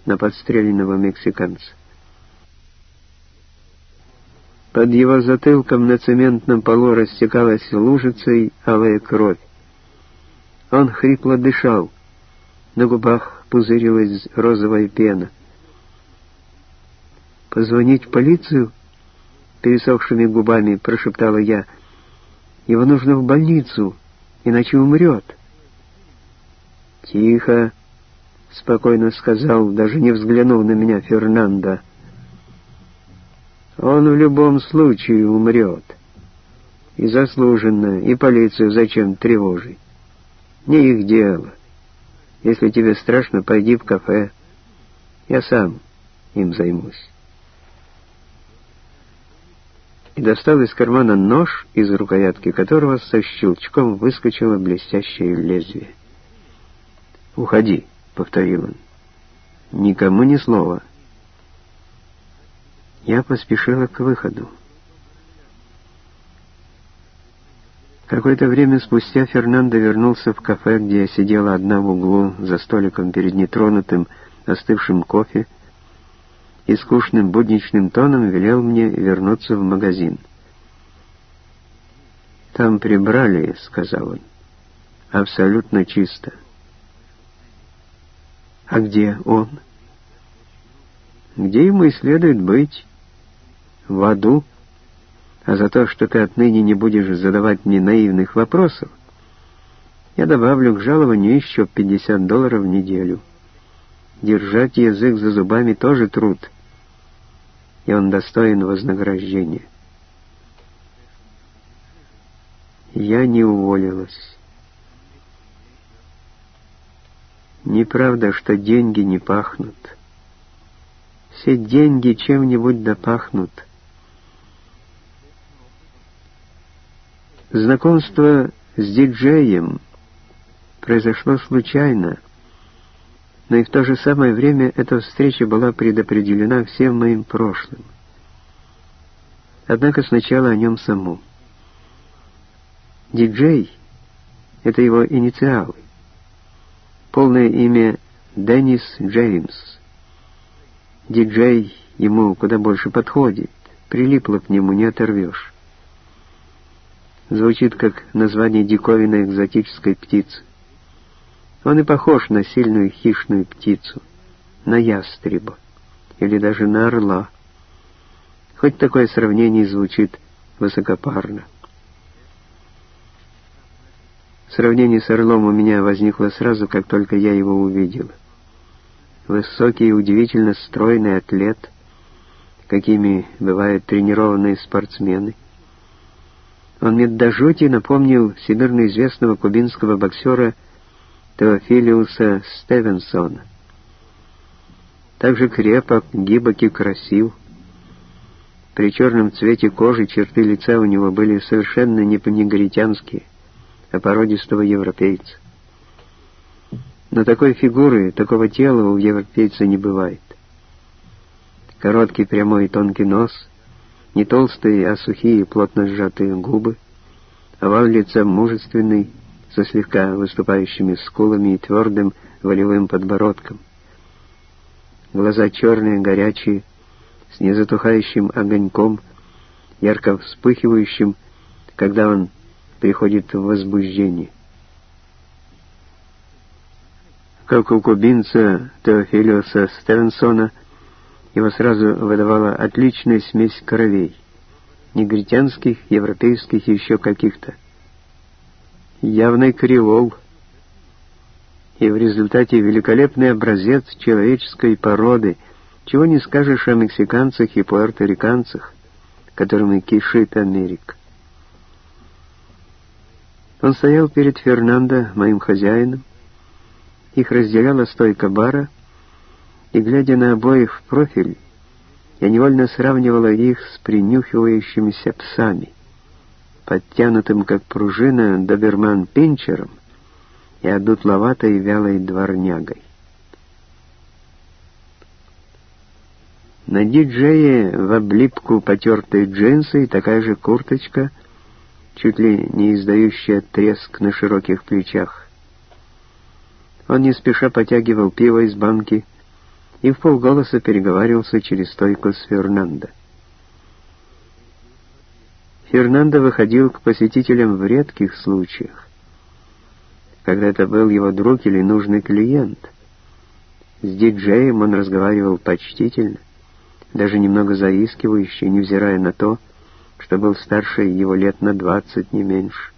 на подстреленного мексиканца. Под его затылком на цементном полу растекалась лужицей алая кровь. Он хрипло дышал, на губах пузырилась розовая пена. «Позвонить в полицию?» — пересохшими губами прошептала я. «Его нужно в больницу, иначе умрет». «Тихо», — спокойно сказал, даже не взглянув на меня, Фернандо. «Он в любом случае умрет. И заслуженно, и полицию зачем тревожить? Не их дело. Если тебе страшно, пойди в кафе. Я сам им займусь». И достал из кармана нож, из рукоятки которого со щелчком выскочило блестящее лезвие. «Уходи», — повторил он. «Никому ни слова». Я поспешила к выходу. Какое-то время спустя Фернандо вернулся в кафе, где я сидела одна в углу за столиком перед нетронутым, остывшим кофе, и скучным будничным тоном велел мне вернуться в магазин. «Там прибрали», — сказал он. «Абсолютно чисто». «А где он?» «Где ему и следует быть? В аду. А за то, что ты отныне не будешь задавать мне наивных вопросов, я добавлю к жалованию еще $50 в неделю. Держать язык за зубами тоже труд, и он достоин вознаграждения». Я не уволилась. Неправда, что деньги не пахнут. Все деньги чем-нибудь да пахнут. Знакомство с диджеем произошло случайно, но и в то же самое время эта встреча была предопределена всем моим прошлым. Однако сначала о нем самом. Диджей — это его инициалы. Полное имя Деннис Джеймс. Диджей ему куда больше подходит, прилипло к нему, не оторвешь. Звучит как название диковинной экзотической птицы. Он и похож на сильную хищную птицу, на ястреба или даже на орла. Хоть такое сравнение звучит высокопарно. Сравнение с орлом у меня возникло сразу, как только я его увидела. Высокий и удивительно стройный атлет, какими бывают тренированные спортсмены. Он мне до жути напомнил всемирно известного кубинского боксера Теофилиуса Стивенсона. Также крепок, гибок и красив. При черном цвете кожи черты лица у него были совершенно не по-негритянски, а породистого европейца. Но такой фигуры, такого тела у европейца не бывает. Короткий, прямой и тонкий нос, не толстые, а сухие, плотно сжатые губы, овал лица мужественный, со слегка выступающими скулами и твердым волевым подбородком. Глаза черные, горячие, с незатухающим огоньком, ярко вспыхивающим, когда он приходит в возбуждение. Как у кубинца Теофилиуса Стивенсона, его сразу выдавала отличная смесь кровей, негритянских, европейских и еще каких-то. Явный креол, и в результате великолепный образец человеческой породы, чего не скажешь о мексиканцах и пуэрториканцах, которыми кишит Америка. Он стоял перед Фернандо, моим хозяином, их разделяла стойка бара, и, глядя на обоих в профиль, я невольно сравнивала их с принюхивающимися псами, подтянутым, как пружина, доберман-пинчером и одутловатой вялой дворнягой. На диджее в облипку потертые джинсы и такая же курточка, чуть ли не издающая треск на широких плечах. Он не спеша потягивал пиво из банки и вполголоса переговаривался через стойку с Фернандо. Фернандо выходил к посетителям в редких случаях, когда это был его друг или нужный клиент. С диджеем он разговаривал почтительно, даже немного заискивающе, невзирая на то, что был старше его лет на 20, не меньше.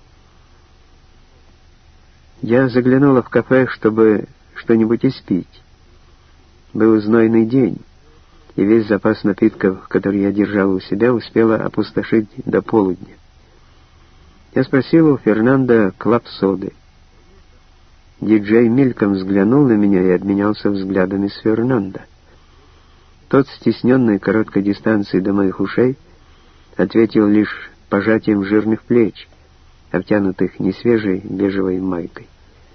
Я заглянула в кафе, чтобы что-нибудь испить. Был знойный день, и весь запас напитков, который я держал у себя, успела опустошить до полудня. Я спросил у Фернандо клаб-соды. Диджей мельком взглянул на меня и обменялся взглядами с Фернандо. Тот, стесненный короткой дистанцией до моих ушей, ответил лишь пожатием жирных плеч, обтянутых несвежей бежевой майкой.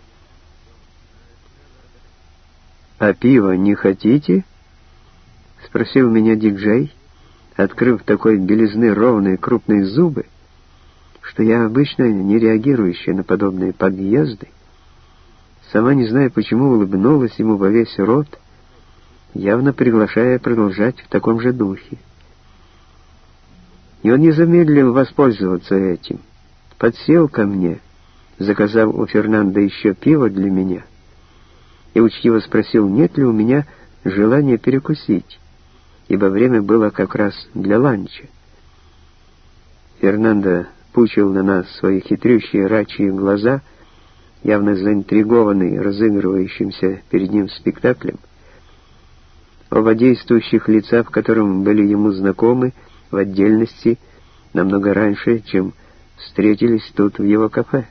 «А пиво не хотите?» — спросил меня диджей, открыв такой белизны ровные крупные зубы, что я, обычно не реагирующая на подобные подъезды, сама не зная почему, улыбнулась ему во весь рот, явно приглашая продолжать в таком же духе. И он не замедлил воспользоваться этим. Подсел ко мне, заказав у Фернандо еще пиво для меня, и учтиво спросил, нет ли у меня желания перекусить, ибо время было как раз для ланча. Фернандо пучил на нас свои хитрющие рачьи глаза, явно заинтригованный разыгрывающимся перед ним спектаклем. Оба действующих лица, в котором были ему знакомы, в отдельности, намного раньше, чем встретились тут в его кафе.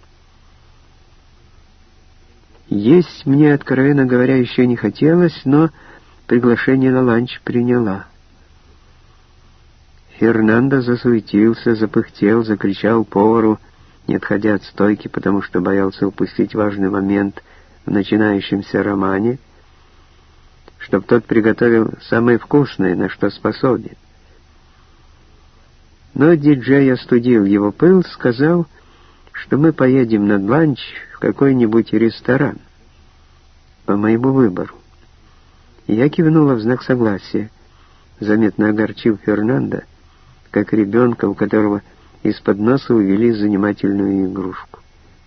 Есть мне, откровенно говоря, еще не хотелось, но приглашение на ланч приняла. Фернандо засуетился, запыхтел, закричал повару, не отходя от стойки, потому что боялся упустить важный момент в начинающемся романе, чтоб тот приготовил самое вкусное, на что способен. Но диджей остудил его пыл, сказал, что мы поедем на ланч в какой-нибудь ресторан по моему выбору. Я кивнула в знак согласия, заметно огорчив Фернандо, как ребенка, у которого из-под носа увели занимательную игрушку.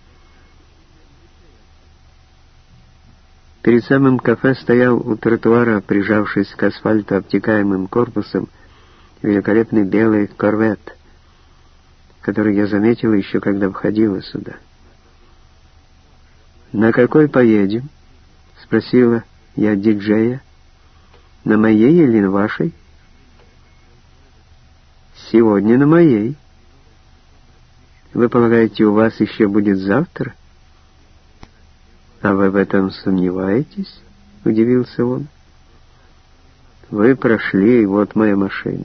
Перед самым кафе стоял у тротуара, прижавшись к асфальту обтекаемым корпусом, великолепный белый корвет, который я заметила еще когда входила сюда. «На какой поедем?» — спросила я диджея. «На моей или на вашей?» «Сегодня на моей. Вы полагаете, у вас еще будет завтра?» «А вы в этом сомневаетесь?» — удивился он. «Вы прошли, и вот моя машина».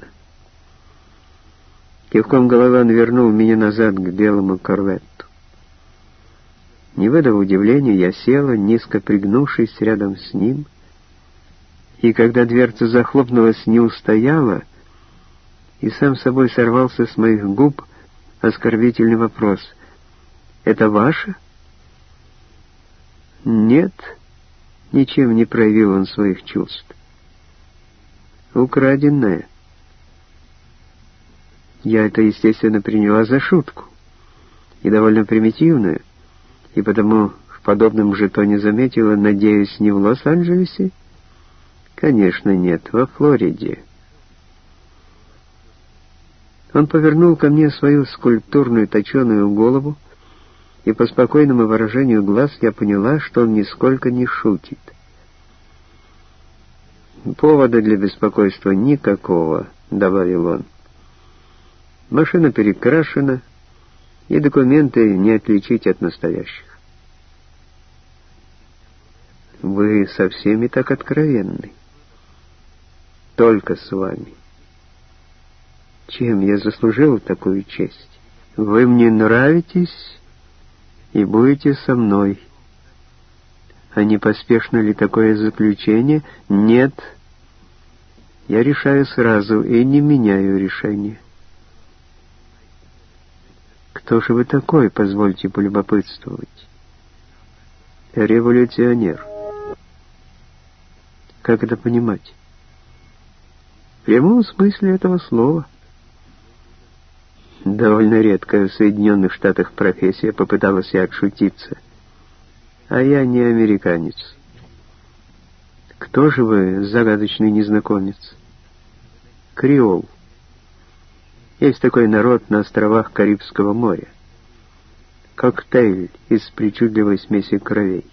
Кивком головы он вернул меня назад к белому корветту. Не выдав удивления, я села, низко пригнувшись рядом с ним, и когда дверца захлопнулась, не устояла, и сам собой сорвался с моих губ оскорбительный вопрос. «Это ваше?» «Нет», — ничем не проявил он своих чувств. «Украденное». Я это, естественно, приняла за шутку, и довольно примитивную, и потому в подобном же тоне заметила, надеюсь, не в Лос-Анджелесе? Конечно, нет, во Флориде. Он повернул ко мне свою скульптурную точеную голову, и по спокойному выражению глаз я поняла, что он нисколько не шутит. «Повода для беспокойства никакого», — добавил он. «Машина перекрашена, и документы не отличить от настоящих». «Вы со всеми так откровенны». «Только с вами». «Чем я заслужил такую честь?» «Вы мне нравитесь и будете со мной». «А не поспешно ли такое заключение?» «Нет. Я решаю сразу и не меняю решение». «Кто же вы такой, позвольте полюбопытствовать?» «Революционер». Как это понимать? В прямом смысле этого слова. Довольно редкая в Соединенных Штатах профессия, попыталась я отшутиться. А я не американец. Кто же вы, загадочный незнакомец? Креол. Есть такой народ на островах Карибского моря. Коктейль из причудливой смеси кровей.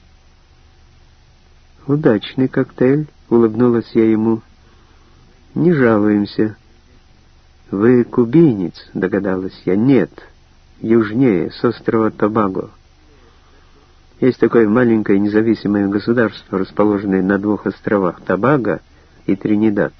Удачный коктейль, улыбнулась я ему. Не жалуемся. Вы кубинец, догадалась я. Нет, южнее, с острова Тобаго. Есть такое маленькое независимое государство, расположенное на 2 островах, Тобаго и Тринидад.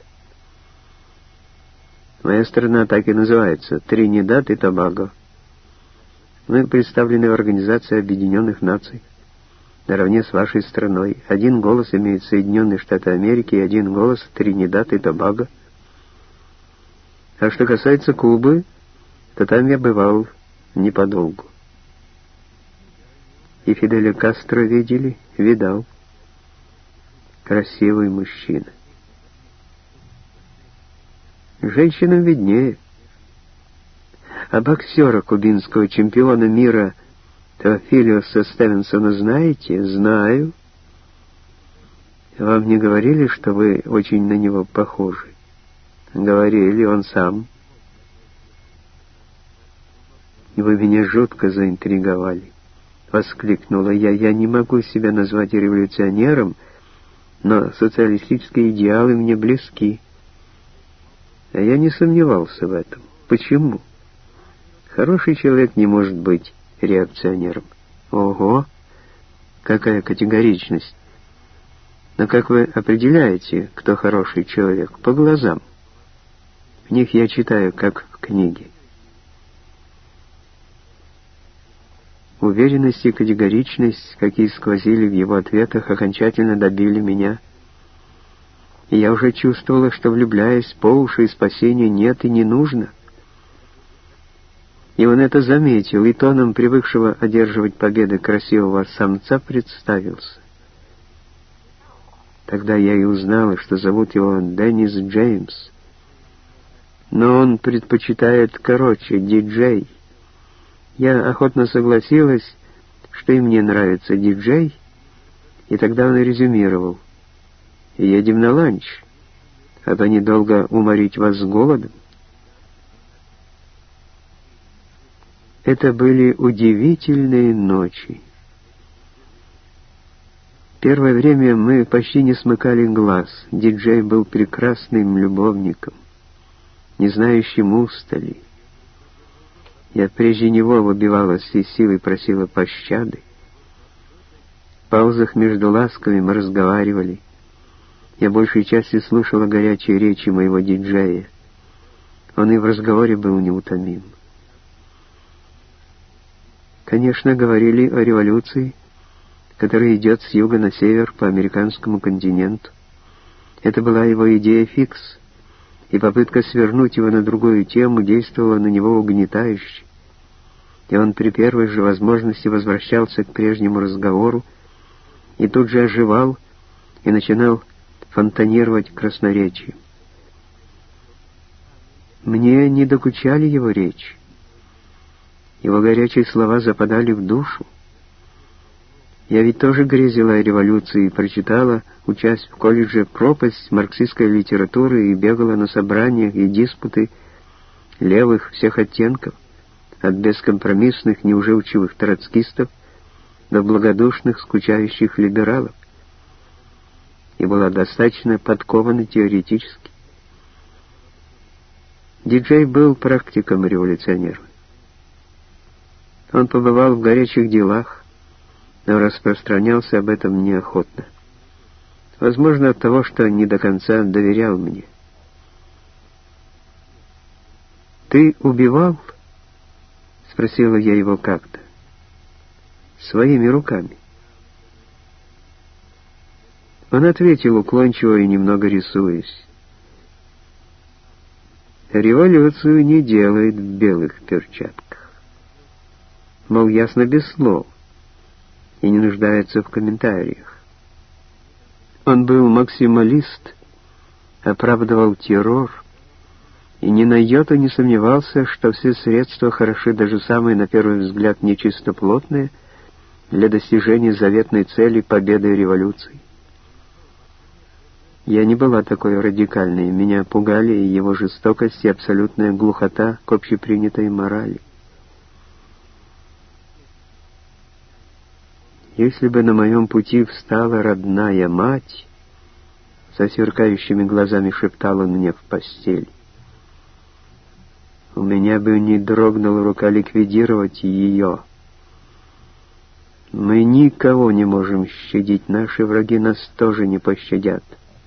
Моя страна так и называется, Тринидад и Тобаго. Мы представлены в Организации Объединенных Наций, наравне с вашей страной. 1 голос имеют Соединенные Штаты Америки и 1 голос Тринидад и Тобаго. А что касается Кубы, то там я бывал неподолгу. И Фиделя Кастро видели? Видал. Красивый мужчина. Женщинам виднее. А боксера, кубинского чемпиона мира Теофилиуса Стивенсона знаете? Знаю. Вам не говорили, что вы очень на него похожи? Говорили, он сам. Вы меня жутко заинтриговали. Воскликнула я. Я не могу себя назвать революционером, но социалистические идеалы мне близки. А я не сомневался в этом. Почему? Хороший человек не может быть реакционером. Ого! Какая категоричность! Но как вы определяете, кто хороший человек? По глазам. В них я читаю, как в книге. Уверенность и категоричность, какие сквозили в его ответах, окончательно добили меня. И я уже чувствовала, что влюбляюсь по уши, и спасения нет и не нужно. И он это заметил, и тоном привыкшего одерживать победы красивого самца представился. Тогда я и узнала, что зовут его Деннис Джеймс. Но он предпочитает короче, диджей. Я охотно согласилась, что и мне нравится диджей, и тогда он резюмировал. «Едем на ланч, а то недолго уморить вас с голодом». Это были удивительные ночи. Первое время мы почти не смыкали глаз. Диджей был прекрасным любовником, не знающим устали. Я прежде него выбивалась из сил и просила пощады. В паузах между ласками мы разговаривали. Я большей частью слушала горячие речи моего диджея. Он и в разговоре был неутомим. Конечно, говорили о революции, которая идет с юга на север по американскому континенту. Это была его идея фикс, и попытка свернуть его на другую тему действовала на него угнетающе. И он при первой же возможности возвращался к прежнему разговору и тут же оживал и начинал фонтанировать красноречием. Мне не докучали его речи. Его горячие слова западали в душу. Я ведь тоже грезила о революции и прочитала, учась в колледже, пропасть марксистской литературы и бегала на собрания и диспуты левых всех оттенков, от бескомпромиссных, неуживчивых троцкистов до благодушных, скучающих либералов, и была достаточно подкована теоретически. Диджей был практиком-революционером. Он побывал в горячих делах, но распространялся об этом неохотно. Возможно, от того, что не до конца доверял мне. «Ты убивал?» — спросила я его как-то. «Своими руками». Он ответил уклончиво и немного рисуясь. «Революцию не делают в белых перчатках». Мол, ясно без слов, и не нуждается в комментариях. Он был максималист, оправдывал террор и ни на йоту не сомневался, что все средства хороши, даже самые, на первый взгляд, нечистоплотные, для достижения заветной цели победы революции. Я не была такой радикальной, меня пугали и его жестокость, и абсолютная глухота к общепринятой морали. Если бы на моем пути встала родная мать, со сверкающими глазами шептал он мне в постель, у меня бы не дрогнула рука ликвидировать ее. Мы никого не можем щадить, наши враги нас тоже не пощадят.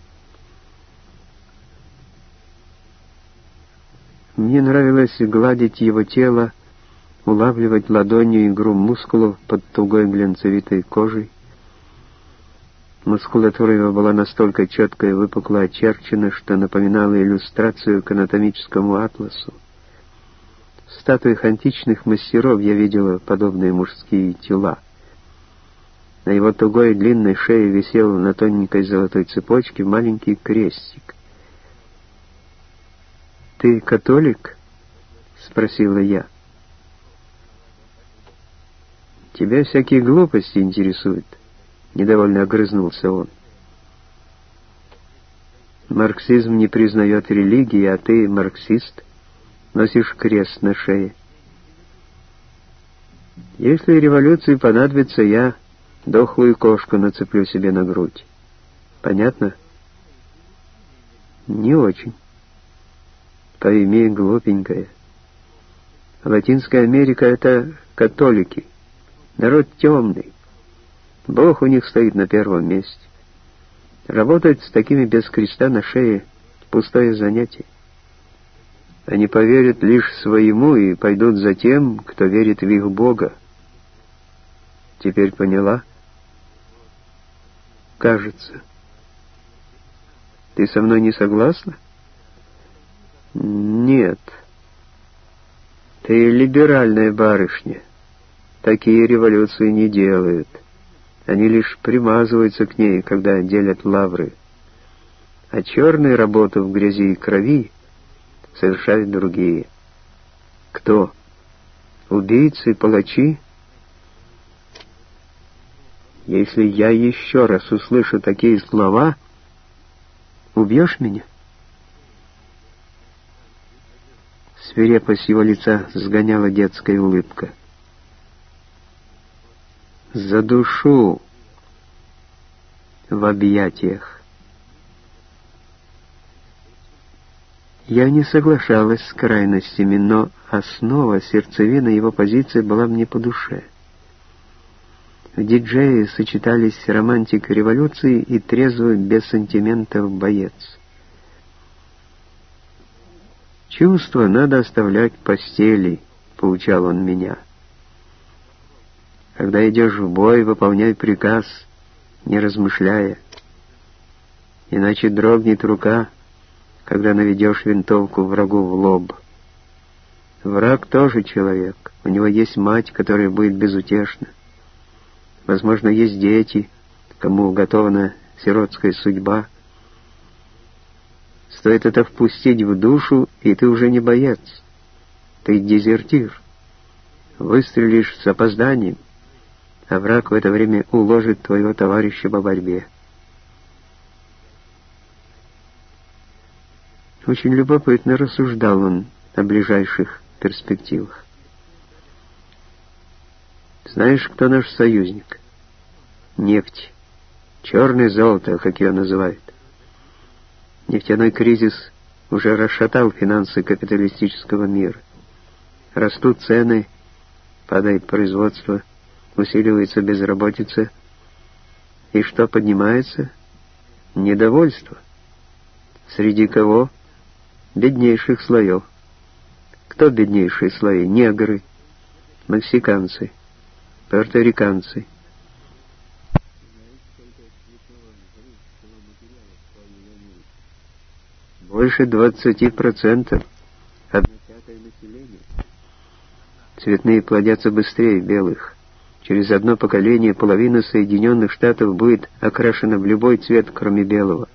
Мне нравилось гладить его тело, улавливать ладонью игру мускулов под тугой глянцевитой кожей. Мускулатура его была настолько четко и выпукло очерчена, что напоминала иллюстрацию к анатомическому атласу. В статуях античных мастеров я видела подобные мужские тела. На его тугой длинной шее висел на тоненькой золотой цепочке маленький крестик. «Ты католик?» — спросила я. «Тебя всякие глупости интересуют», — недовольно огрызнулся он. «Марксизм не признает религии, а ты, марксист, носишь крест на шее. Если революции понадобится, я дохлую кошку нацеплю себе на грудь. Понятно?» «Не очень. Пойми, глупенькая. Латинская Америка — это католики. Народ темный. Бог у них стоит на первом месте. Работать с такими без креста на шее — пустое занятие. Они поверят лишь своему и пойдут за тем, кто верит в их Бога. Теперь поняла? Кажется. Ты со мной не согласна? Нет. Ты либеральная барышня. Такие революции не делают. Они лишь примазываются к ней, когда делят лавры. А черную работу в грязи и крови совершают другие. Кто? Убийцы, палачи? Если я еще раз услышу такие слова, убьешь меня? Свирепость его лица сгоняла детская улыбка. Задушу в объятиях. Я не соглашалась с крайностями, но основа, сердцевина его позиции была мне по душе. В диджее сочетались романтика революции и трезвый, без сантиментов боец. «Чувства надо оставлять в постели», — поучал он меня. «Когда идешь в бой, выполняй приказ, не размышляя. Иначе дрогнет рука, когда наведешь винтовку врагу в лоб. Враг тоже человек, у него есть мать, которая будет безутешна. Возможно, есть дети, кому уготована сиротская судьба. Стоит это впустить в душу, и ты уже не боец. Ты дезертир. Выстрелишь с опозданием, а враг в это время уложит твоего товарища по борьбе». Очень любопытно рассуждал он о ближайших перспективах. «Знаешь, кто наш союзник? Нефть. Черное золото, как ее называют. Нефтяной кризис уже расшатал финансы капиталистического мира. Растут цены, падает производство, усиливается безработица. И что поднимается? Недовольство. Среди кого? Беднейших слоев. Кто беднейшие слои? Негры, мексиканцы, пуэрториканцы. Больше 20%, 1/5 населения. Цветные плодятся быстрее белых. Через одно поколение половина Соединенных Штатов будет окрашена в любой цвет, кроме белого.